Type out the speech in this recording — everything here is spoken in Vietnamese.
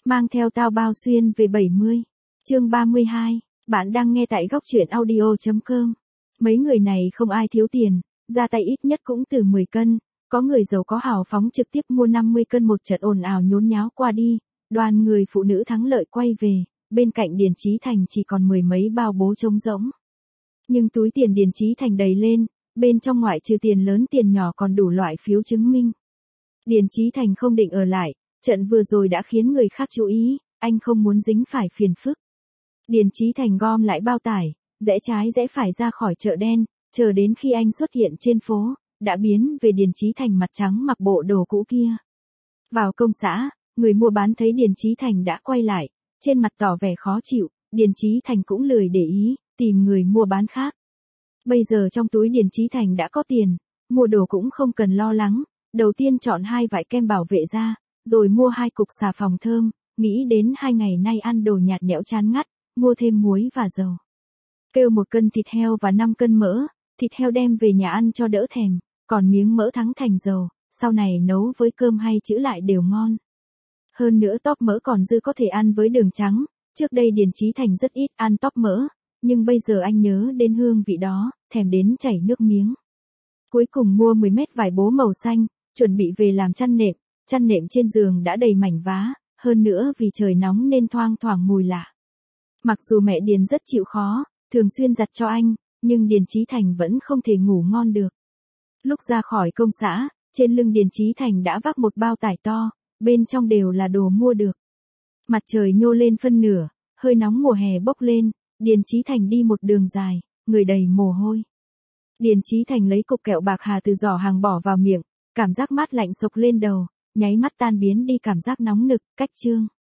Mang theo tao bao xuyên về 70. Chương 32. Bạn đang nghe tại góc truyện audio.com. Mấy người này không ai thiếu tiền, ra tay ít nhất cũng từ 10 cân, có người giàu có hào phóng trực tiếp mua 50 cân một trận ồn ào nhốn nháo qua đi, đoàn người phụ nữ thắng lợi quay về, bên cạnh Điền Chí Thành chỉ còn mười mấy bao bố trống rỗng. Nhưng túi tiền Điền Chí Thành đầy lên, bên trong ngoại trừ tiền lớn tiền nhỏ còn đủ loại phiếu chứng minh. Điền Chí Thành không định ở lại, trận vừa rồi đã khiến người khác chú ý, anh không muốn dính phải phiền phức. Điền Chí Thành gom lại bao tải, rẽ trái rẽ phải ra khỏi chợ đen, chờ đến khi anh xuất hiện trên phố, đã biến về Điền Chí Thành mặt trắng mặc bộ đồ cũ kia. Vào công xã, người mua bán thấy Điền Chí Thành đã quay lại, trên mặt tỏ vẻ khó chịu, Điền Chí Thành cũng lười để ý, tìm người mua bán khác. Bây giờ trong túi Điền Chí Thành đã có tiền, mua đồ cũng không cần lo lắng, đầu tiên chọn 2 vải kem bảo vệ da, rồi mua 2 cục xà phòng thơm, nghĩ đến 2 ngày nay ăn đồ nhạt nhẽo chán ngắt, mua thêm muối và dầu. Kêu 1 cân thịt heo và 5 cân mỡ, thịt heo đem về nhà ăn cho đỡ thèm, còn miếng mỡ thắng thành dầu, sau này nấu với cơm hay chữ lại đều ngon. Hơn nữa tóp mỡ còn dư có thể ăn với đường trắng, trước đây Điền Chí Thành rất ít ăn tóp mỡ, nhưng bây giờ anh nhớ đến hương vị đó, thèm đến chảy nước miếng. Cuối cùng mua 10 mét vải bố màu xanh, chuẩn bị về làm chăn nệm trên giường đã đầy mảnh vá, hơn nữa vì trời nóng nên thoang thoảng mùi lạ. Mặc dù mẹ Điền rất chịu khó, thường xuyên giặt cho anh, nhưng Điền Chí Thành vẫn không thể ngủ ngon được. Lúc ra khỏi công xã, trên lưng Điền Chí Thành đã vác một bao tải to, bên trong đều là đồ mua được. Mặt trời nhô lên phân nửa, hơi nóng mùa hè bốc lên, Điền Chí Thành đi một đường dài, người đầy mồ hôi. Điền Chí Thành lấy cục kẹo bạc hà từ giỏ hàng bỏ vào miệng, cảm giác mát lạnh xộc lên đầu, nháy mắt tan biến đi cảm giác nóng nực, cách chương.